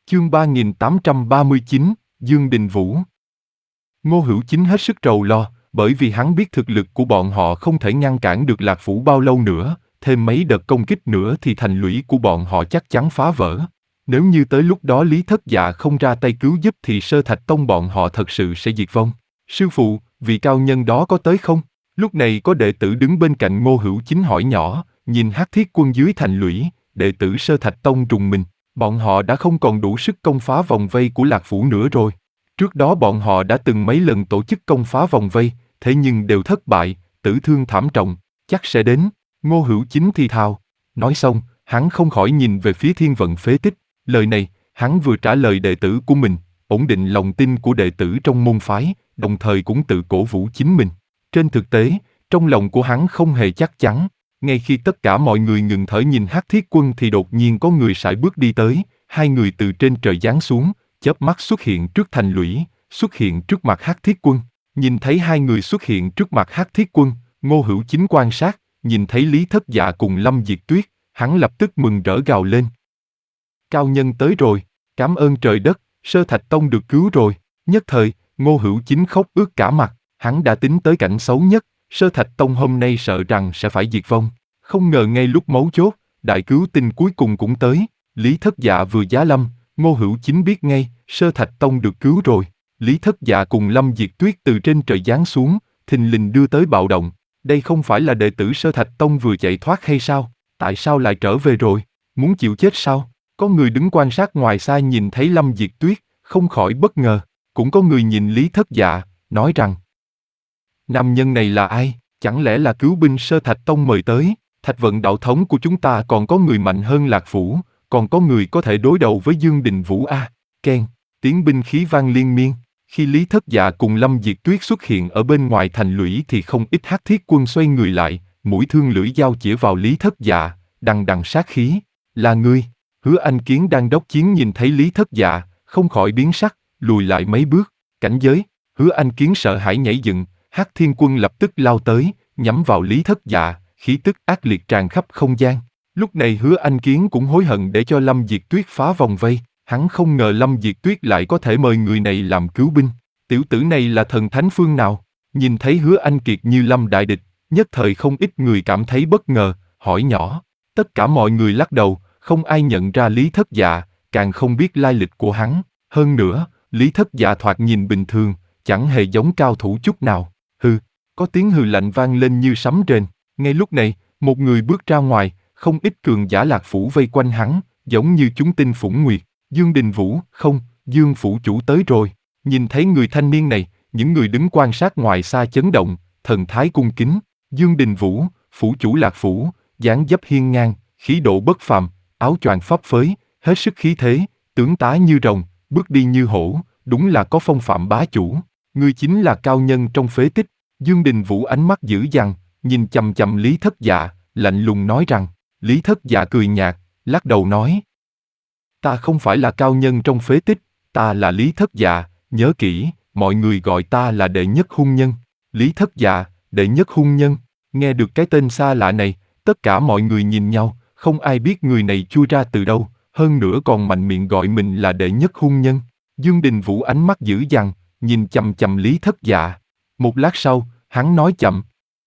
Chương 3839, Dương Đình Vũ. Ngô Hữu Chính hết sức rầu lo, bởi vì hắn biết thực lực của bọn họ không thể ngăn cản được Lạc Phủ bao lâu nữa, thêm mấy đợt công kích nữa thì thành lũy của bọn họ chắc chắn phá vỡ. Nếu như tới lúc đó Lý Thất Dạ không ra tay cứu giúp thì Sơ Thạch Tông bọn họ thật sự sẽ diệt vong. Sư phụ, vị cao nhân đó có tới không? Lúc này có đệ tử đứng bên cạnh Ngô Hữu Chính hỏi nhỏ, nhìn Hắc Thiết Quân dưới thành lũy, đệ tử Sơ Thạch Tông rùng mình. Bọn họ đã không còn đủ sức công phá vòng vây của Lạc Phủ nữa rồi. Trước đó bọn họ đã từng mấy lần tổ chức công phá vòng vây, thế nhưng đều thất bại, tử thương thảm trọng, chắc sẽ đến. Ngô Hữu Chính thì thào. Nói xong, hắn không khỏi nhìn về phía Thiên Vận phế tích. Lời này, hắn vừa trả lời đệ tử của mình, ổn định lòng tin của đệ tử trong môn phái, đồng thời cũng tự cổ vũ chính mình. Trên thực tế, trong lòng của hắn không hề chắc chắn. Ngay khi tất cả mọi người ngừng thở nhìn Hắc Thiết Quân thì đột nhiên có người sải bước đi tới, hai người từ trên trời giáng xuống, chớp mắt xuất hiện trước thành lũy, xuất hiện trước mặt Hắc Thiết Quân. Nhìn thấy hai người xuất hiện trước mặt Hắc Thiết Quân, Ngô Hữu Chính quan sát, nhìn thấy Lý Thất Dạ cùng Lâm Diệt Tuyết, hắn lập tức mừng rỡ gào lên. Cao nhân tới rồi, cảm ơn trời đất, Sơ Thạch Tông được cứu rồi. Nhất thời, Ngô Hữu Chính khóc ướt cả mặt, hắn đã tính tới cảnh xấu nhất, Sơ Thạch Tông hôm nay sợ rằng sẽ phải diệt vong. Không ngờ ngay lúc mấu chốt, đại cứu tinh cuối cùng cũng tới. Lý Thất Dạ vừa giá lâm, Ngô Hữu Chính biết ngay, Sơ Thạch Tông được cứu rồi. Lý Thất Dạ cùng Lâm Diệt Tuyết từ trên trời giáng xuống, thình lình đưa tới bạo động. Đây không phải là đệ tử Sơ Thạch Tông vừa chạy thoát hay sao? Tại sao lại trở về rồi? Muốn chịu chết sao? Có người đứng quan sát ngoài xa nhìn thấy Lâm Diệt Tuyết, không khỏi bất ngờ. Cũng có người nhìn Lý Thất Dạ, nói rằng: nam nhân này là ai? Chẳng lẽ là cứu binh Sơ Thạch Tông mời tới? Thạch Vận đạo thống của chúng ta còn có người mạnh hơn Lạc Phủ, còn có người có thể đối đầu với Dương Đình Vũ a. Keng, tiếng binh khí vang liên miên. Khi Lý Thất Dạ cùng Lâm Diệt Tuyết xuất hiện ở bên ngoài thành lũy thì không ít Hắc Thiết Quân xoay người lại, mũi thương lưỡi dao chĩa vào Lý Thất Dạ, đằng đằng sát khí. Là ngươi? Hứa Anh Kiến đang đốc chiến nhìn thấy Lý Thất Dạ, không khỏi biến sắc, lùi lại mấy bước. Cảnh giới. Hứa Anh Kiến sợ hãi nhảy dựng, Hắc Thiên Quân lập tức lao tới, nhắm vào Lý Thất Dạ, khí tức ác liệt tràn khắp không gian. Lúc này Hứa Anh Kiến cũng hối hận để cho Lâm Diệt Tuyết phá vòng vây, hắn không ngờ Lâm Diệt Tuyết lại có thể mời người này làm cứu binh. Tiểu tử này là thần thánh phương nào? Nhìn thấy Hứa Anh Kiệt như lâm đại địch, nhất thời không ít người cảm thấy bất ngờ, hỏi nhỏ. Tất cả mọi người lắc đầu, không ai nhận ra Lý Thất Dạ, càng không biết lai lịch của hắn. Hơn nữa, Lý Thất Dạ thoạt nhìn bình thường, chẳng hề giống cao thủ chút nào. Hừ, có tiếng hừ lạnh vang lên như sấm rền. Ngay lúc này, một người bước ra ngoài, không ít cường giả Lạc Phủ vây quanh hắn, giống như chúng tinh phủng nguyệt. Dương Đình Vũ, không, Dương phủ chủ tới rồi. Nhìn thấy người thanh niên này, những người đứng quan sát ngoài xa chấn động, thần thái cung kính. Dương Đình Vũ, phủ chủ Lạc Phủ, dáng dấp hiên ngang, khí độ bất phàm, áo choàng phấp phới, hết sức khí thế, tướng tá như rồng, bước đi như hổ, đúng là có phong phạm bá chủ. Ngươi chính là cao nhân trong phế tích. Dương Đình Vũ ánh mắt dữ dằn, nhìn chằm chằm Lý Thất Dạ, lạnh lùng nói rằng. Lý Thất Dạ cười nhạt, lắc đầu nói: ta không phải là cao nhân trong phế tích, ta là Lý Thất Dạ, nhớ kỹ, mọi người gọi ta là đệ nhất hung nhân. Lý Thất Dạ, đệ nhất hung nhân. Nghe được cái tên xa lạ này, tất cả mọi người nhìn nhau, không ai biết người này chui ra từ đâu, hơn nữa còn mạnh miệng gọi mình là đệ nhất hung nhân. Dương Đình Vũ ánh mắt dữ dằn, nhìn chằm chằm Lý Thất Dạ. Một lát sau, hắn nói chậm: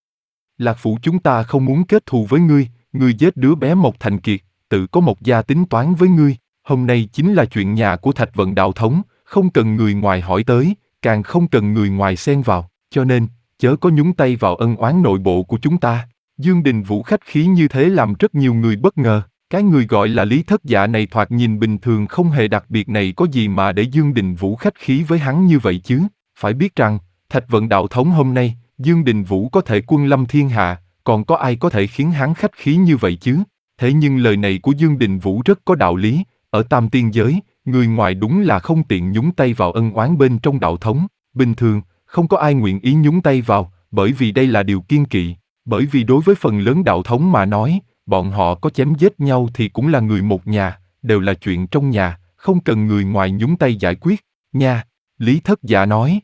Lạc Phủ chúng ta không muốn kết thù với ngươi, ngươi giết đứa bé Mộc Thành Kiệt, tự có một gia tính toán với ngươi. Hôm nay chính là chuyện nhà của Thạch Vận đạo thống, không cần người ngoài hỏi tới, càng không cần người ngoài xen vào, cho nên, chớ có nhúng tay vào ân oán nội bộ của chúng ta. Dương Đình Vũ khách khí như thế làm rất nhiều người bất ngờ, cái người gọi là Lý Thất Dạ này thoạt nhìn bình thường không hề đặc biệt này có gì mà để Dương Đình Vũ khách khí với hắn như vậy chứ. Phải biết rằng, Thạch Vận đạo thống hôm nay, Dương Đình Vũ có thể quân lâm thiên hạ, còn có ai có thể khiến hắn khách khí như vậy chứ? Thế nhưng lời này của Dương Đình Vũ rất có đạo lý, ở Tam Tiên giới, người ngoài đúng là không tiện nhúng tay vào ân oán bên trong đạo thống, bình thường, không có ai nguyện ý nhúng tay vào, bởi vì đây là điều kiêng kỵ, bởi vì đối với phần lớn đạo thống mà nói, bọn họ có chém giết nhau thì cũng là người một nhà, đều là chuyện trong nhà, không cần người ngoài nhúng tay giải quyết, nha. Lý Thất Dạ nói.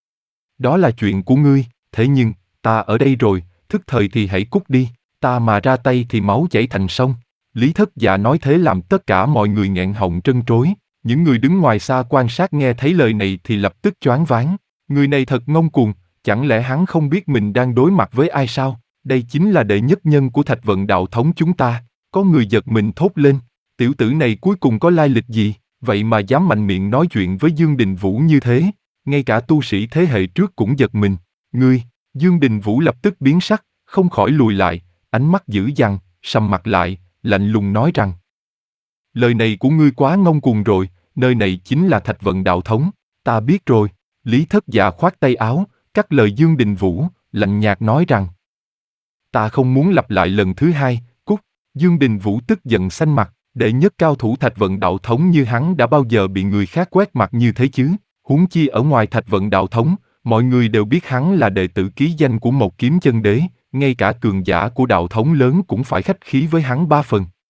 Đó là chuyện của ngươi, thế nhưng, ta ở đây rồi, thức thời thì hãy cút đi, ta mà ra tay thì máu chảy thành sông. Lý Thất Dạ nói thế làm tất cả mọi người nghẹn họng trân trối. Những người đứng ngoài xa quan sát nghe thấy lời này thì lập tức choáng váng. Người này thật ngông cuồng, chẳng lẽ hắn không biết mình đang đối mặt với ai sao? Đây chính là đệ nhất nhân của Thạch Vận đạo thống chúng ta. Có người giật mình thốt lên, tiểu tử này cuối cùng có lai lịch gì, vậy mà dám mạnh miệng nói chuyện với Dương Đình Vũ như thế. Ngay cả tu sĩ thế hệ trước cũng giật mình. Ngươi, Dương Đình Vũ lập tức biến sắc, không khỏi lùi lại, ánh mắt dữ dằn, sầm mặt lại, lạnh lùng nói rằng: lời này của ngươi quá ngông cuồng rồi, nơi này chính là Thạch Vận đạo thống, ta biết rồi. Lý Thất Dạ khoát tay áo, cắt lời Dương Đình Vũ, lạnh nhạt nói rằng: ta không muốn lặp lại lần thứ hai, cút. Dương Đình Vũ tức giận xanh mặt, đệ nhất cao thủ Thạch Vận đạo thống như hắn đã bao giờ bị người khác quét mặt như thế chứ? Huống chi ở ngoài Thạch Vận đạo thống, mọi người đều biết hắn là đệ tử ký danh của Một Kiếm Chân Đế, ngay cả cường giả của đạo thống lớn cũng phải khách khí với hắn 3 phần.